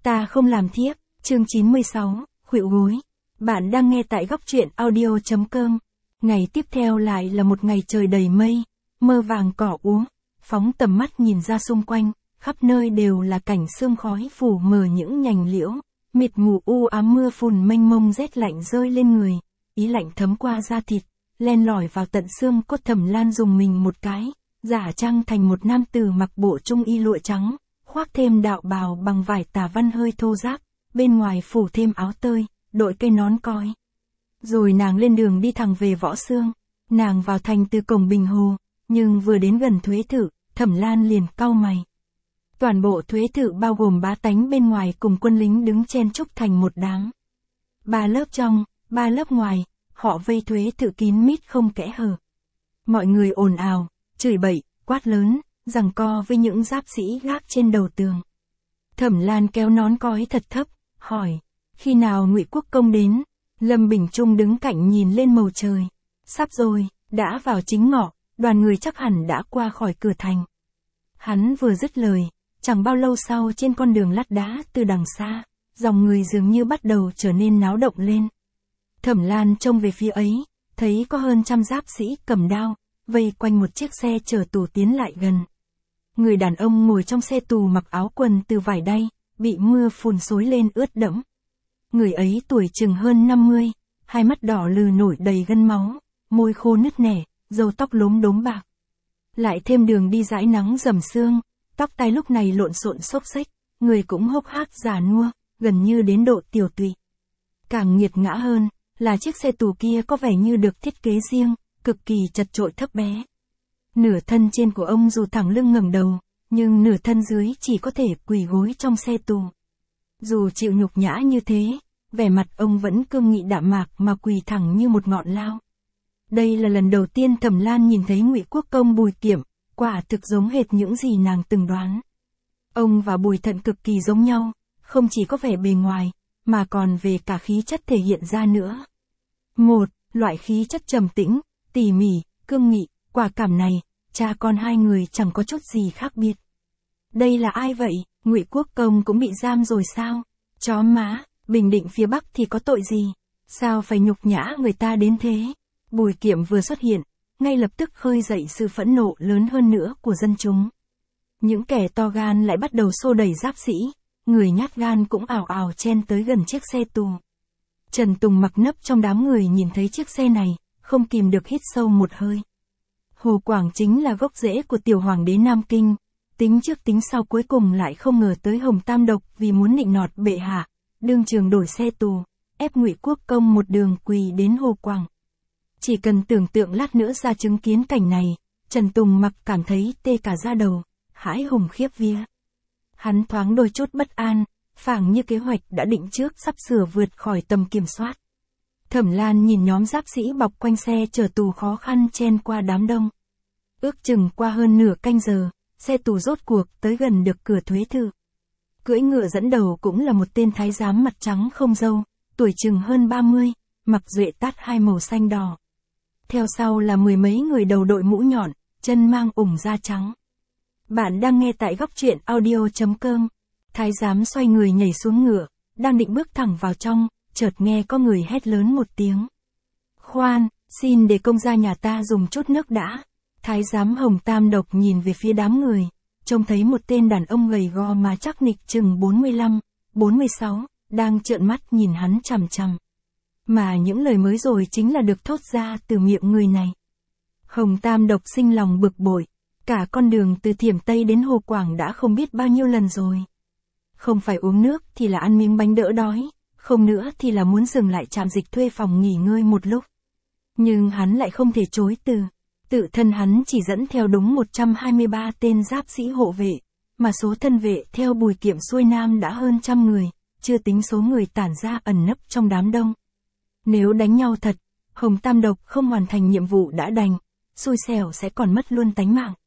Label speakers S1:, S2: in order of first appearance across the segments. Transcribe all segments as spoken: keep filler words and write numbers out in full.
S1: Ta không làm thiếp, chương chín mươi sáu, khuỵu gối. Bạn đang nghe tại góc truyện audio chấm com. Ngày tiếp theo lại là một ngày trời đầy mây, mơ vàng cỏ úa, phóng tầm mắt nhìn ra xung quanh, khắp nơi đều là cảnh sương khói phủ mờ những nhành liễu, mịt mù u ám mưa phùn mênh mông rét lạnh rơi lên người, ý lạnh thấm qua da thịt, len lỏi vào tận xương cốt. Thẩm Lan dùng mình một cái, giả trang thành một nam tử mặc bộ trung y lụa trắng, khoác thêm đạo bào bằng vải tà văn hơi thô ráp, bên ngoài phủ thêm áo tơi, đội cây nón coi. Rồi nàng lên đường đi thẳng về Võ Xương. Nàng vào thành từ cổng Bình Hồ, nhưng vừa đến gần Thuế Thự, Thẩm Lan liền cau mày. Toàn bộ Thuế Thự bao gồm bá tánh bên ngoài cùng quân lính đứng chen chúc thành một đám. Ba lớp trong, ba lớp ngoài, họ vây Thuế Thự kín mít không kẽ hở. Mọi người ồn ào, chửi bậy, quát lớn, giằng co với những giáp sĩ gác trên đầu tường. Thẩm Lan kéo nón cói thật thấp, hỏi, khi nào Ngụy Quốc Công đến? Lâm Bình Trung đứng cạnh nhìn lên bầu trời. Sắp rồi, đã vào chính ngọ, đoàn người chắc hẳn đã qua khỏi cửa thành. Hắn vừa dứt lời, chẳng bao lâu sau trên con đường lát đá từ đằng xa, dòng người dường như bắt đầu trở nên náo động lên. Thẩm Lan trông về phía ấy, thấy có hơn trăm giáp sĩ cầm đao, vây quanh một chiếc xe chở tù tiến lại gần. Người đàn ông ngồi trong xe tù mặc áo quần từ vải đay, bị mưa phùn xối lên ướt đẫm. Người ấy tuổi chừng hơn năm mươi, hai mắt đỏ lừ nổi đầy gân máu, môi khô nứt nẻ, râu tóc lốm đốm bạc. Lại thêm đường đi dãi nắng rầm sương, tóc tai lúc này lộn xộn xốc xếch, người cũng hốc hác già nua, gần như đến độ tiểu tụy. Càng nghiệt ngã hơn, là chiếc xe tù kia có vẻ như được thiết kế riêng, cực kỳ chật chội thấp bé. Nửa thân trên của ông dù thẳng lưng ngẩng đầu, nhưng nửa thân dưới chỉ có thể quỳ gối trong xe tù. Dù chịu nhục nhã như thế, vẻ mặt ông vẫn cương nghị đạm mạc mà quỳ thẳng như một ngọn lao. Đây là lần đầu tiên Thẩm Lan nhìn thấy Ngụy Quốc Công Bùi Kiệm, quả thực giống hệt những gì nàng từng đoán. Ông và Bùi Thận cực kỳ giống nhau, không chỉ có vẻ bề ngoài, mà còn về cả khí chất thể hiện ra nữa. Một, loại khí chất trầm tĩnh, tỉ mỉ, cương nghị, quả cảm này, cha con hai người chẳng có chút gì khác biệt. Đây là ai vậy? Ngụy Quốc Công cũng bị giam rồi sao? Chó má, Bình Định phía Bắc thì có tội gì? Sao phải nhục nhã người ta đến thế? Bùi Kiệm vừa xuất hiện, ngay lập tức khơi dậy sự phẫn nộ lớn hơn nữa của dân chúng. Những kẻ to gan lại bắt đầu xô đẩy giáp sĩ, người nhát gan cũng ào ào chen tới gần chiếc xe tù. Trần Tùng mặc nấp trong đám người nhìn thấy chiếc xe này, không kìm được hít sâu một hơi. Hồ Quảng chính là gốc rễ của tiểu hoàng đế Nam Kinh, tính trước tính sau cuối cùng lại không ngờ tới Hồng Tam Độc vì muốn nịnh nọt bệ hạ, đương trường đổi xe tù, ép Ngụy Quốc Công một đường quỳ đến Hồ Quảng. Chỉ cần tưởng tượng lát nữa ra chứng kiến cảnh này, Trần Tùng mặc cảm thấy tê cả da đầu, hãi hùng khiếp vía. Hắn thoáng đôi chút bất an, phảng như kế hoạch đã định trước sắp sửa vượt khỏi tầm kiểm soát. Thẩm Lan nhìn nhóm giáp sĩ bọc quanh xe chở tù khó khăn chen qua đám đông. Ước chừng qua hơn nửa canh giờ, xe tù rốt cuộc tới gần được cửa Thuế Thự. Cưỡi ngựa dẫn đầu cũng là một tên thái giám mặt trắng không râu, tuổi chừng hơn ba mươi, mặc duệ tát hai màu xanh đỏ. Theo sau là mười mấy người đầu đội mũ nhọn, chân mang ủng da trắng. Bạn đang nghe tại góc truyện audio chấm com. Thái giám xoay người nhảy xuống ngựa, đang định bước thẳng vào trong, chợt nghe có người hét lớn một tiếng. Khoan, xin để công gia nhà ta dùng chút nước đã. Thái giám Hồng Tam Độc nhìn về phía đám người, trông thấy một tên đàn ông gầy gò mà chắc nịch chừng bốn mươi lăm, bốn mươi sáu, đang trợn mắt nhìn hắn chằm chằm. Mà những lời mới rồi chính là được thốt ra từ miệng người này. Hồng Tam Độc sinh lòng bực bội, cả con đường từ Thiểm Tây đến Hồ Quảng đã không biết bao nhiêu lần rồi. Không phải uống nước thì là ăn miếng bánh đỡ đói, không nữa thì là muốn dừng lại trạm dịch thuê phòng nghỉ ngơi một lúc. Nhưng hắn lại không thể chối từ. Tự thân hắn chỉ dẫn theo đúng một trăm hai mươi ba tên giáp sĩ hộ vệ, mà số thân vệ theo Bùi Kiệm xuôi nam đã hơn trăm người, chưa tính số người tản ra ẩn nấp trong đám đông. Nếu đánh nhau thật, Hồng Tam Độc không hoàn thành nhiệm vụ đã đành, xui xẻo sẽ còn mất luôn tánh mạng.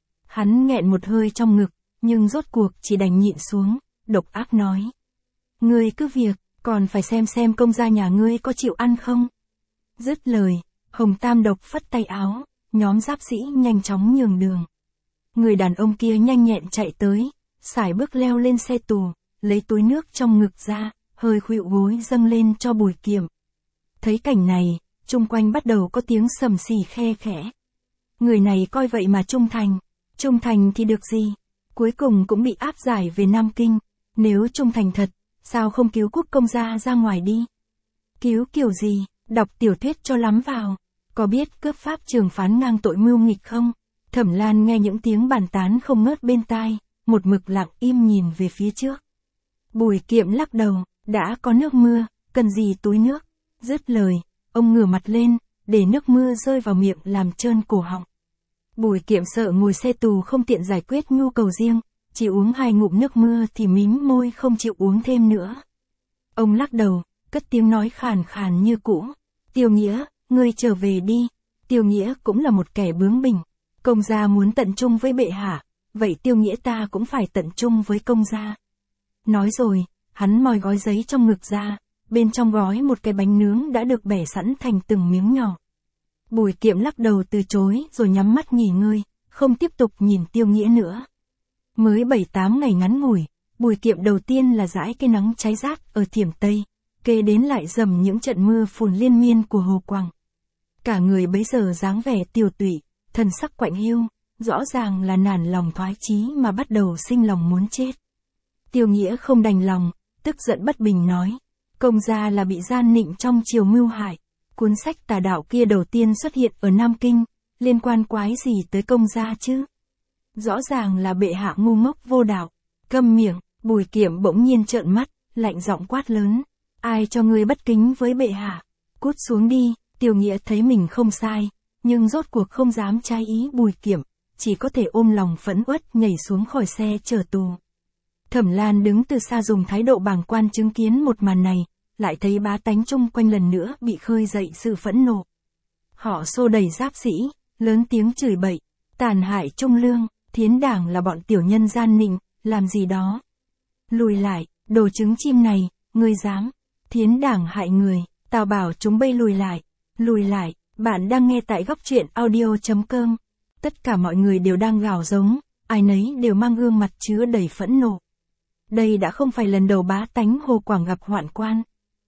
S1: Hắn nghẹn một hơi trong ngực, nhưng rốt cuộc chỉ đành nhịn xuống, độc ác nói. Ngươi cứ việc, còn phải xem xem công gia nhà ngươi có chịu ăn không? Dứt lời, Hồng Tam Độc phất tay áo, nhóm giáp sĩ nhanh chóng nhường đường. Người đàn ông kia nhanh nhẹn chạy tới, sải bước leo lên xe tù, lấy túi nước trong ngực ra, hơi khuỵu gối dâng lên cho Bùi Kiệm. Thấy cảnh này, chung quanh bắt đầu có tiếng sầm xì khe khẽ. Người này coi vậy mà trung thành, trung thành thì được gì, cuối cùng cũng bị áp giải về Nam Kinh, nếu trung thành thật, sao không cứu Quốc công gia ra ngoài đi? Cứu kiểu gì, đọc tiểu thuyết cho lắm vào, có biết cướp pháp trường phán ngang tội mưu nghịch không? Thẩm Lan nghe những tiếng bàn tán không ngớt bên tai, một mực lặng im nhìn về phía trước. Bùi Kiệm lắc đầu, đã có nước mưa, cần gì túi nước? Dứt lời, ông ngửa mặt lên, để nước mưa rơi vào miệng làm trơn cổ họng. Bùi Kiệm sợ ngồi xe tù không tiện giải quyết nhu cầu riêng, chỉ uống hai ngụm nước mưa thì mím môi không chịu uống thêm nữa. Ông lắc đầu, cất tiếng nói khàn khàn như cũ. Tiêu Nghĩa, ngươi trở về đi. Tiêu Nghĩa cũng là một kẻ bướng bỉnh. Công gia muốn tận trung với bệ hạ, vậy Tiêu Nghĩa ta cũng phải tận trung với công gia. Nói rồi, hắn moi gói giấy trong ngực ra, bên trong gói một cái bánh nướng đã được bẻ sẵn thành từng miếng nhỏ. Bùi Kiệm lắc đầu từ chối rồi nhắm mắt nghỉ ngơi, không tiếp tục nhìn Tiêu Nghĩa nữa. Mới bảy tám ngày ngắn ngủi, Bùi Kiệm đầu tiên là dãi cái nắng cháy rát ở Thiểm Tây, kế đến lại dầm những trận mưa phùn liên miên của Hồ Quảng. Cả người bấy giờ dáng vẻ tiều tụy, thần sắc quạnh hiu, rõ ràng là nản lòng thoái chí mà bắt đầu sinh lòng muốn chết. Tiêu Nghĩa không đành lòng, tức giận bất bình nói, công gia là bị gian nịnh trong triều mưu hại, cuốn sách tà đạo kia đầu tiên xuất hiện ở Nam Kinh, liên quan quái gì tới công gia chứ? Rõ ràng là bệ hạ ngu ngốc vô đạo. Câm miệng. Bùi Kiệm bỗng nhiên trợn mắt, lạnh giọng quát lớn, ai cho ngươi bất kính với bệ hạ? Cút xuống đi. Tiêu Nghĩa thấy mình không sai, nhưng rốt cuộc không dám trái ý Bùi Kiệm, chỉ có thể ôm lòng phẫn uất nhảy xuống khỏi xe chở tù. Thẩm Lan đứng từ xa dùng thái độ bàng quan chứng kiến một màn này, lại thấy bá tánh chung quanh lần nữa bị khơi dậy sự phẫn nộ. Họ xô đẩy giáp sĩ, lớn tiếng chửi bậy, tàn hại trung lương, Thiến Đảng là bọn tiểu nhân gian nịnh, làm gì đó. Lùi lại, đồ trứng chim này, ngươi dám. Thiến Đảng hại người, tao bảo chúng bây lùi lại, lùi lại. Bạn đang nghe tại góc truyện audio chấm com. Tất cả mọi người đều đang gào giống, ai nấy đều mang gương mặt chứa đầy phẫn nộ. Đây đã không phải lần đầu bá tánh Hồ Quảng gặp hoạn quan.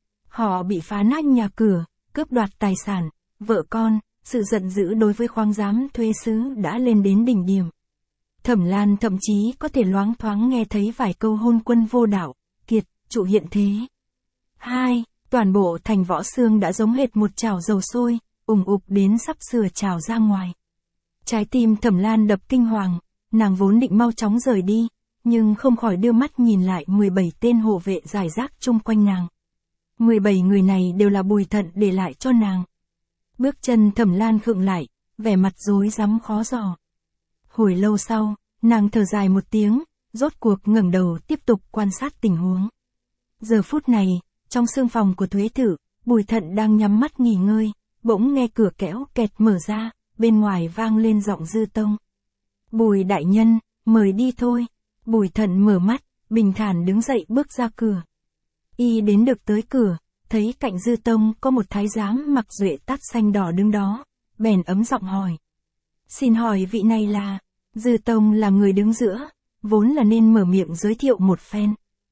S1: Họ bị phá nát nhà cửa, cướp đoạt tài sản, vợ con, sự giận dữ đối với khoáng giám thuế sứ đã lên đến đỉnh điểm. Thẩm Lan thậm chí có thể loáng thoáng nghe thấy vài câu hôn quân vô đạo, kiệt, trụ hiện thế. Hai, toàn bộ thành Võ Xương đã giống hệt một chảo dầu sôi, ủng ục đến sắp sửa trào ra ngoài. Trái tim Thẩm Lan đập kinh hoàng, nàng vốn định mau chóng rời đi, nhưng không khỏi đưa mắt nhìn lại mười bảy tên hộ vệ rải rác chung quanh nàng. mười bảy người này đều là Bùi Thận để lại cho nàng. Bước chân Thẩm Lan khựng lại, vẻ mặt rối rắm khó dò. Hồi lâu sau, nàng thở dài một tiếng, rốt cuộc ngẩng đầu tiếp tục quan sát tình huống. Giờ phút này, trong xương phòng của Thuế Thử, Bùi Thận đang nhắm mắt nghỉ ngơi, bỗng nghe cửa kéo kẹt mở ra, bên ngoài vang lên giọng Dư Tông. Bùi đại nhân, mời đi thôi. Bùi Thận mở mắt, bình thản đứng dậy bước ra cửa. Y đến được tới cửa, thấy cạnh Dư Tông có một thái giám mặc duệ tát xanh đỏ đứng đó, bèn ấm giọng hỏi. Xin hỏi vị này là... Dư Tông là người đứng giữa, vốn là nên mở miệng giới thiệu một phen.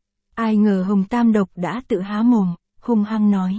S1: Ai ngờ Hồng Tam Độc đã tự há mồm, hung hăng nói.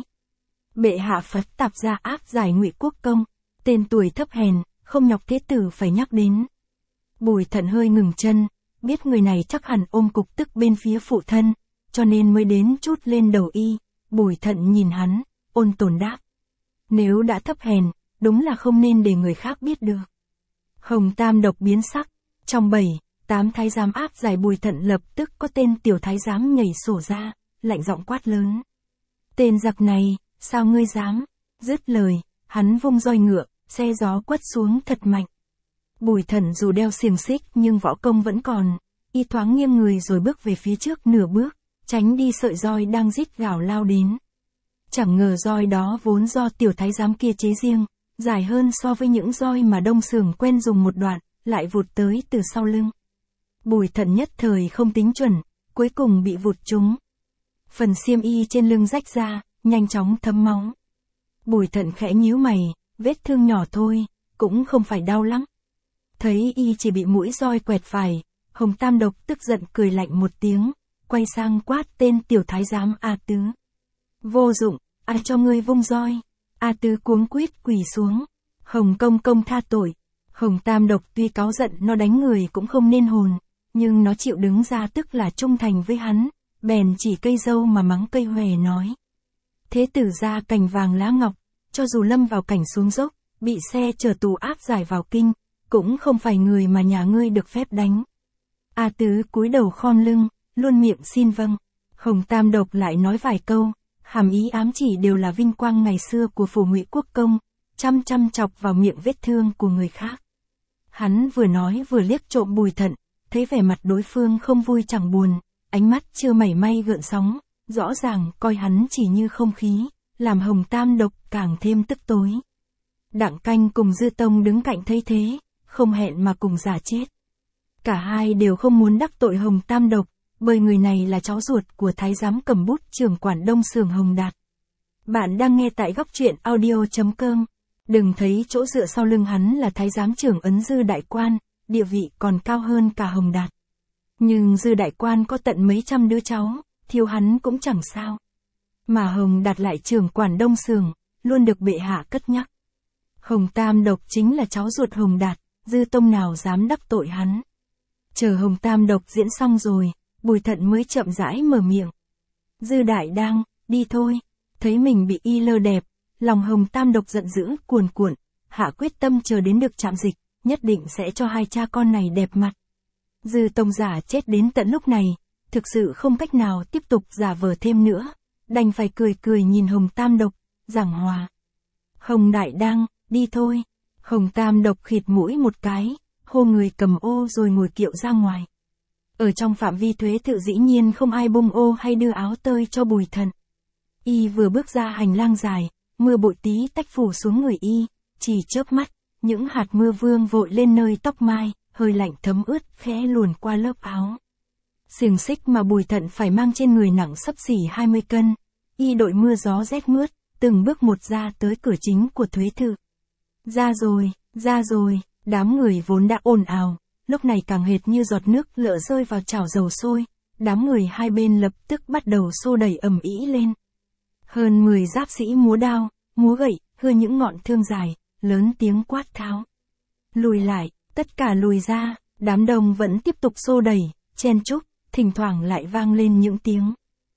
S1: Bệ hạ Phật tạp gia áp giải Ngụy Quốc Công, tên tuổi thấp hèn, không nhọc thế tử phải nhắc đến. Bùi Thận hơi ngừng chân, biết người này chắc hẳn ôm cục tức bên phía phụ thân, cho nên mới đến chút lên đầu y. Bùi Thận nhìn hắn, ôn tồn đáp. Nếu đã thấp hèn, đúng là không nên để người khác biết được. Hồng Tam Độc biến sắc, trong bảy, tám thái giám áp giải Bùi Thận lập tức có tên tiểu thái giám nhảy sổ ra, lạnh giọng quát lớn. Tên giặc này, sao ngươi dám? Dứt lời, hắn vung roi ngựa, xe gió quất xuống thật mạnh. Bùi Thận dù đeo xiềng xích nhưng võ công vẫn còn, y thoáng nghiêng người rồi bước về phía trước nửa bước, tránh đi sợi roi đang rít gào lao đến. Chẳng ngờ roi đó vốn do tiểu thái giám kia chế riêng, dài hơn so với những roi mà Đông Sường quen dùng một đoạn, lại vụt tới từ sau lưng. Bùi Thận nhất thời không tính chuẩn, cuối cùng bị vụt trúng. Phần xiêm y trên lưng rách ra, nhanh chóng thấm máu. Bùi Thận khẽ nhíu mày, vết thương nhỏ thôi, cũng không phải đau lắm. Thấy y chỉ bị mũi roi quẹt phải, Hồng Tam Độc tức giận cười lạnh một tiếng, quay sang quát tên tiểu thái giám A Tứ. Vô dụng, ai cho ngươi vung roi? A Tứ cuống quýt quỳ xuống. Hồng công công tha tội. Hồng Tam Độc tuy cáu giận nó đánh người cũng không nên hồn, nhưng nó chịu đứng ra tức là trung thành với hắn, bèn chỉ cây dâu mà mắng cây hòe nói. Thế tử ra cành vàng lá ngọc, cho dù lâm vào cảnh xuống dốc, bị xe chở tù áp giải vào kinh, cũng không phải người mà nhà ngươi được phép đánh. A Tứ cúi đầu khom lưng, luôn miệng xin vâng. Hồng Tam Độc lại nói vài câu, hàm ý ám chỉ đều là vinh quang ngày xưa của phủ Ngụy Quốc công, chăm chăm chọc vào miệng vết thương của người khác. Hắn vừa nói vừa liếc trộm Bùi Thận, thấy vẻ mặt đối phương không vui chẳng buồn, ánh mắt chưa mảy may gợn sóng, rõ ràng coi hắn chỉ như không khí, làm Hồng Tam Độc càng thêm tức tối. Đặng Canh cùng Dư Tông đứng cạnh thấy thế, không hẹn mà cùng giả chết. Cả hai đều không muốn đắc tội Hồng Tam Độc, bởi người này là cháu ruột của thái giám cầm bút trưởng quản Đông Xưởng Hồng Đạt. Bạn đang nghe tại góc truyện audio chấm com. Đừng thấy chỗ dựa sau lưng hắn là thái giám trưởng ấn Dư đại quan, địa vị còn cao hơn cả Hồng Đạt. Nhưng Dư đại quan có tận mấy trăm đứa cháu, thiếu hắn cũng chẳng sao. Mà Hồng Đạt lại trưởng quản Đông Xưởng, luôn được bệ hạ cất nhắc. Hồng Tam Độc chính là cháu ruột Hồng Đạt, Dư Tông nào dám đắc tội hắn. Chờ Hồng Tam Độc diễn xong rồi, Bùi Thận mới chậm rãi mở miệng. Dư đại đang, đi thôi. Thấy mình bị y lơ đẹp, lòng Hồng Tam Độc giận dữ cuồn cuộn, hạ quyết tâm chờ đến được trạm dịch, nhất định sẽ cho hai cha con này đẹp mặt. Dư Tông giả chết đến tận lúc này, thực sự không cách nào tiếp tục giả vờ thêm nữa, đành phải cười cười nhìn Hồng Tam Độc, giảng hòa. Hồng đại đang, đi thôi. Hồng Tam Độc khịt mũi một cái, hô người cầm ô rồi ngồi kiệu ra ngoài. Ở trong phạm vi thuế tự dĩ nhiên không ai bung ô hay đưa áo tơi cho Bùi Thận. Y vừa bước ra hành lang dài, mưa bụi tí tách phủ xuống người y, chỉ chớp mắt, những hạt mưa vương vội lên nơi tóc mai, hơi lạnh thấm ướt khẽ luồn qua lớp áo. Xiềng xích mà Bùi Thận phải mang trên người nặng xấp xỉ hai mươi cân, y đội mưa gió rét mướt, từng bước một ra tới cửa chính của thuế tự. Ra rồi, ra rồi, đám người vốn đã ồn ào, lúc này càng hệt như giọt nước lợ rơi vào chảo dầu sôi, đám người hai bên lập tức bắt đầu xô đẩy ầm ĩ lên. Hơn mười giáp sĩ múa đao, múa gậy, hơ những ngọn thương dài, lớn tiếng quát tháo. Lùi lại, tất cả lùi ra, đám đông vẫn tiếp tục xô đẩy, chen chúc, thỉnh thoảng lại vang lên những tiếng.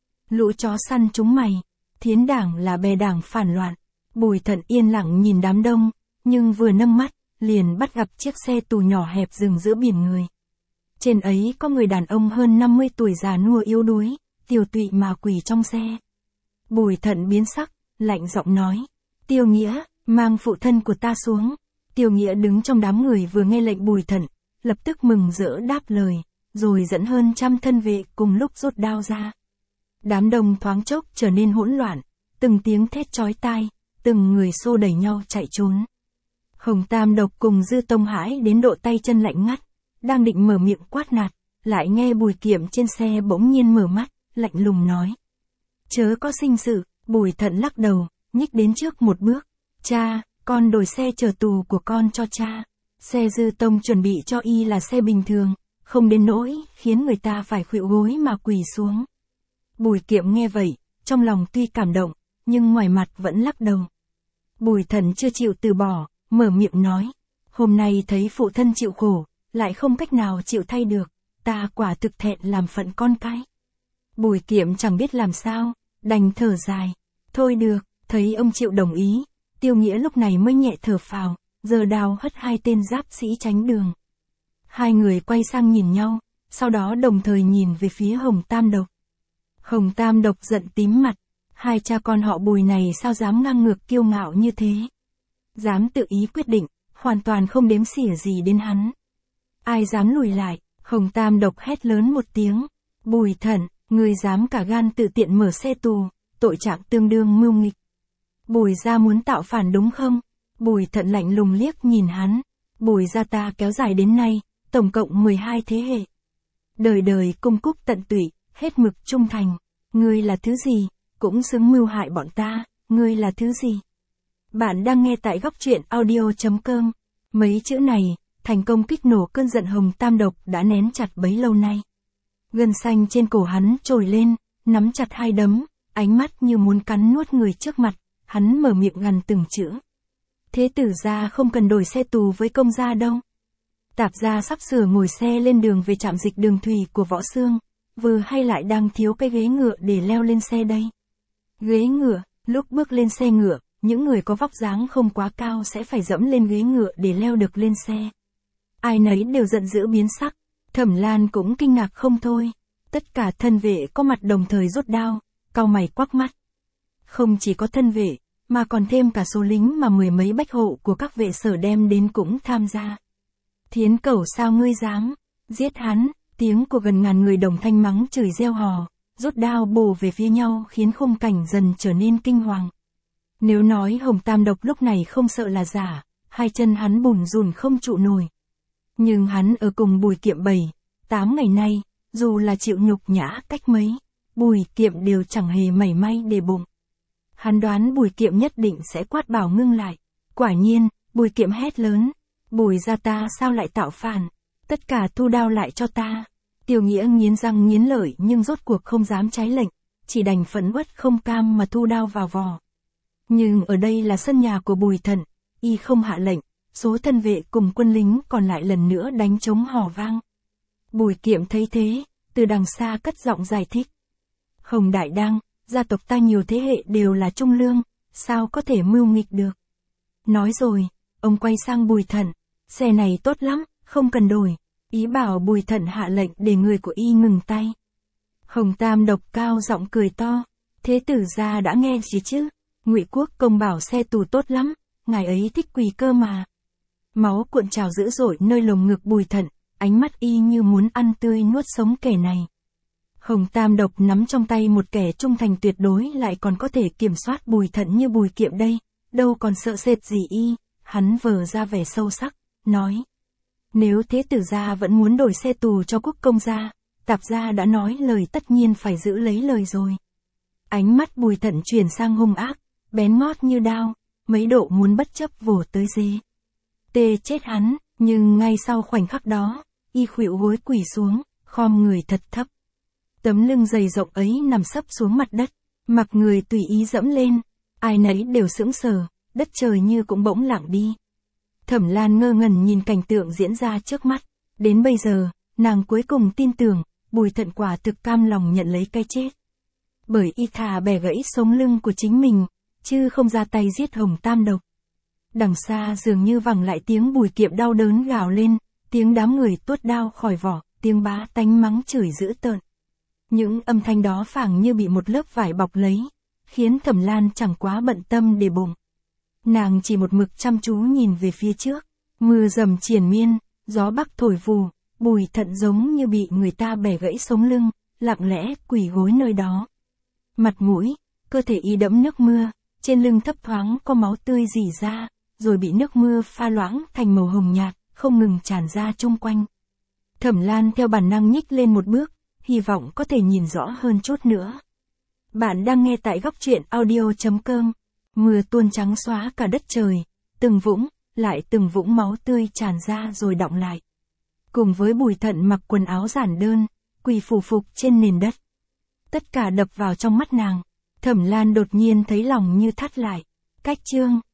S1: Lũ chó săn chúng mày, Thiến đảng là bè đảng phản loạn. Bùi Thận yên lặng nhìn đám đông, nhưng vừa nâng mắt, liền bắt gặp chiếc xe tù nhỏ hẹp dừng giữa biển người. Trên ấy có người đàn ông hơn năm mươi tuổi già nua yếu đuối, tiều tụy mà quỳ trong xe. Bùi Thận biến sắc, lạnh giọng nói, Tiêu Nghĩa, mang phụ thân của ta xuống. Tiêu Nghĩa đứng trong đám người vừa nghe lệnh Bùi Thận, lập tức mừng rỡ đáp lời, rồi dẫn hơn trăm thân vệ cùng lúc rút đao ra. Đám đông thoáng chốc trở nên hỗn loạn, từng tiếng thét chói tai, từng người xô đẩy nhau chạy trốn. Hồng Tam Độc cùng Dư Tông hãi đến độ tay chân lạnh ngắt, đang định mở miệng quát nạt, lại nghe Bùi Kiệm trên xe bỗng nhiên mở mắt, lạnh lùng nói. Chớ có sinh sự. Bùi Thận lắc đầu, nhích đến trước một bước. Cha, con đổi xe chở tù của con cho cha. Xe Dư Tông chuẩn bị cho y là xe bình thường, không đến nỗi khiến người ta phải khuỵu gối mà quỳ xuống. Bùi Kiệm nghe vậy, trong lòng tuy cảm động, nhưng ngoài mặt vẫn lắc đầu. Bùi Thận chưa chịu từ bỏ, mở miệng nói. Hôm nay thấy phụ thân chịu khổ, lại không cách nào chịu thay được, ta quả thực thẹn làm phận con cái. Bùi Kiệm chẳng biết làm sao, đành thở dài. Thôi được, thấy ông chịu đồng ý, Tiêu Nghĩa lúc này mới nhẹ thở phào, giơ đao hất hai tên giáp sĩ tránh đường. Hai người quay sang nhìn nhau, sau đó đồng thời nhìn về phía Hồng Tam Độc. Hồng Tam Độc giận tím mặt, hai cha con họ Bùi này sao dám ngang ngược kiêu ngạo như thế. Dám tự ý quyết định, hoàn toàn không đếm xỉa gì đến hắn. Ai dám lùi lại, Hồng Tam Độc hét lớn một tiếng. Bùi Thận, ngươi dám cả gan tự tiện mở xe tù, tội trạng tương đương mưu nghịch. Bùi gia muốn tạo phản đúng không? Bùi Thận lạnh lùng liếc nhìn hắn. Bùi gia ta kéo dài đến nay, tổng cộng mười hai thế hệ. Đời đời cung cúc tận tụy, hết mực trung thành. Ngươi là thứ gì, cũng xứng mưu hại bọn ta, ngươi là thứ gì? Bạn đang nghe tại góc truyện audio chấm com. Mấy chữ này, thành công kích nổ cơn giận Hồng Tam Độc đã nén chặt bấy lâu nay. Gân xanh trên cổ hắn trồi lên, nắm chặt hai đấm, ánh mắt như muốn cắn nuốt người trước mặt, hắn mở miệng gằn từng chữ. Thế tử gia không cần đổi xe tù với công gia đâu. Tạp gia sắp sửa ngồi xe lên đường về trạm dịch đường thủy của Võ Xương, vừa hay lại đang thiếu cái ghế ngựa để leo lên xe đây. Ghế ngựa, lúc bước lên xe ngựa, những người có vóc dáng không quá cao sẽ phải dẫm lên ghế ngựa để leo được lên xe. Ai nấy đều giận dữ biến sắc, Thẩm Lan cũng kinh ngạc không thôi. Tất cả thân vệ có mặt đồng thời rút đao, cau mày quắc mắt. Không chỉ có thân vệ, mà còn thêm cả số lính mà mười mấy bách hộ của các vệ sở đem đến cũng tham gia. Thiến Cẩu sao ngươi dám, giết hắn, tiếng của gần ngàn người đồng thanh mắng chửi reo hò, rút đao bổ về phía nhau khiến khung cảnh dần trở nên kinh hoàng. Nếu nói Hồng Tam Độc lúc này không sợ là giả, hai chân hắn bùn rùn không trụ nổi. Nhưng hắn ở cùng Bùi Kiệm bảy, tám ngày nay, dù là chịu nhục nhã cách mấy, Bùi Kiệm đều chẳng hề mảy may để bụng. Hắn đoán Bùi Kiệm nhất định sẽ quát bảo ngưng lại. Quả nhiên, Bùi Kiệm hét lớn, Bùi gia ta sao lại tạo phản, tất cả thu đao lại cho ta. Tiêu Nghĩa nghiến răng nghiến lợi nhưng rốt cuộc không dám trái lệnh, chỉ đành phẫn uất không cam mà thu đao vào vò. Nhưng ở đây là sân nhà của Bùi Thận, y không hạ lệnh, số thân vệ cùng quân lính còn lại lần nữa đánh trống hò vang. Bùi Kiệm thấy thế, từ đằng xa cất giọng giải thích. Hồng Đại Đăng, gia tộc ta nhiều thế hệ đều là trung lương, sao có thể mưu nghịch được. Nói rồi, ông quay sang Bùi Thận, xe này tốt lắm, không cần đổi, ý bảo Bùi Thận hạ lệnh để người của y ngừng tay. Hồng Tam Độc cao giọng cười to, thế tử gia đã nghe gì chứ, Ngụy Quốc công bảo xe tù tốt lắm, ngài ấy thích quỳ cơ mà. Máu cuộn trào dữ dội nơi lồng ngực Bùi Thận, ánh mắt y như muốn ăn tươi nuốt sống kẻ này. Hồng Tam Độc nắm trong tay một kẻ trung thành tuyệt đối lại còn có thể kiểm soát Bùi Thận như Bùi Kiệm đây, đâu còn sợ sệt gì y, hắn vờ ra vẻ sâu sắc, nói. Nếu thế tử gia vẫn muốn đổi xe tù cho Quốc công gia, Tạp gia đã nói lời tất nhiên phải giữ lấy lời rồi. Ánh mắt Bùi Thận chuyển sang hung ác, bén ngót như đao, mấy độ muốn bất chấp vồ tới dế. Tê chết hắn, nhưng ngay sau khoảnh khắc đó, y khuỵu gối quỳ xuống, khom người thật thấp. Tấm lưng dày rộng ấy nằm sấp xuống mặt đất, mặc người tùy ý dẫm lên, ai nấy đều sững sờ, đất trời như cũng bỗng lặng đi. Thẩm Lan ngơ ngẩn nhìn cảnh tượng diễn ra trước mắt, đến bây giờ, nàng cuối cùng tin tưởng, Bùi Thận quả thực cam lòng nhận lấy cái chết. Bởi y thà bẻ gãy sống lưng của chính mình, chứ không ra tay giết Hồng Tam Độc. Đằng xa dường như vẳng lại tiếng Bùi Kiệm đau đớn gào lên, tiếng đám người tuốt đao khỏi vỏ, tiếng bá tánh mắng chửi dữ tợn. Những âm thanh đó phảng như bị một lớp vải bọc lấy, khiến Thẩm Lan chẳng quá bận tâm để bụng. Nàng chỉ một mực chăm chú nhìn về phía trước, mưa dầm triền miên, gió bắc thổi vù, Bùi Thận giống như bị người ta bẻ gãy sống lưng, lặng lẽ quỳ gối nơi đó. Mặt mũi, cơ thể y đẫm nước mưa, trên lưng thấp thoáng có máu tươi rỉ ra, rồi bị nước mưa pha loãng thành màu hồng nhạt, không ngừng tràn ra chung quanh. Thẩm Lan theo bản năng nhích lên một bước, hy vọng có thể nhìn rõ hơn chút nữa. Bạn đang nghe tại góc truyện audio chấm com. Mưa tuôn trắng xóa cả đất trời, từng vũng, lại từng vũng máu tươi tràn ra rồi đọng lại. Cùng với Bùi Thận mặc quần áo giản đơn, quỳ phù phục trên nền đất. Tất cả đập vào trong mắt nàng. Thẩm Lan đột nhiên thấy lòng như thắt lại. Cách chương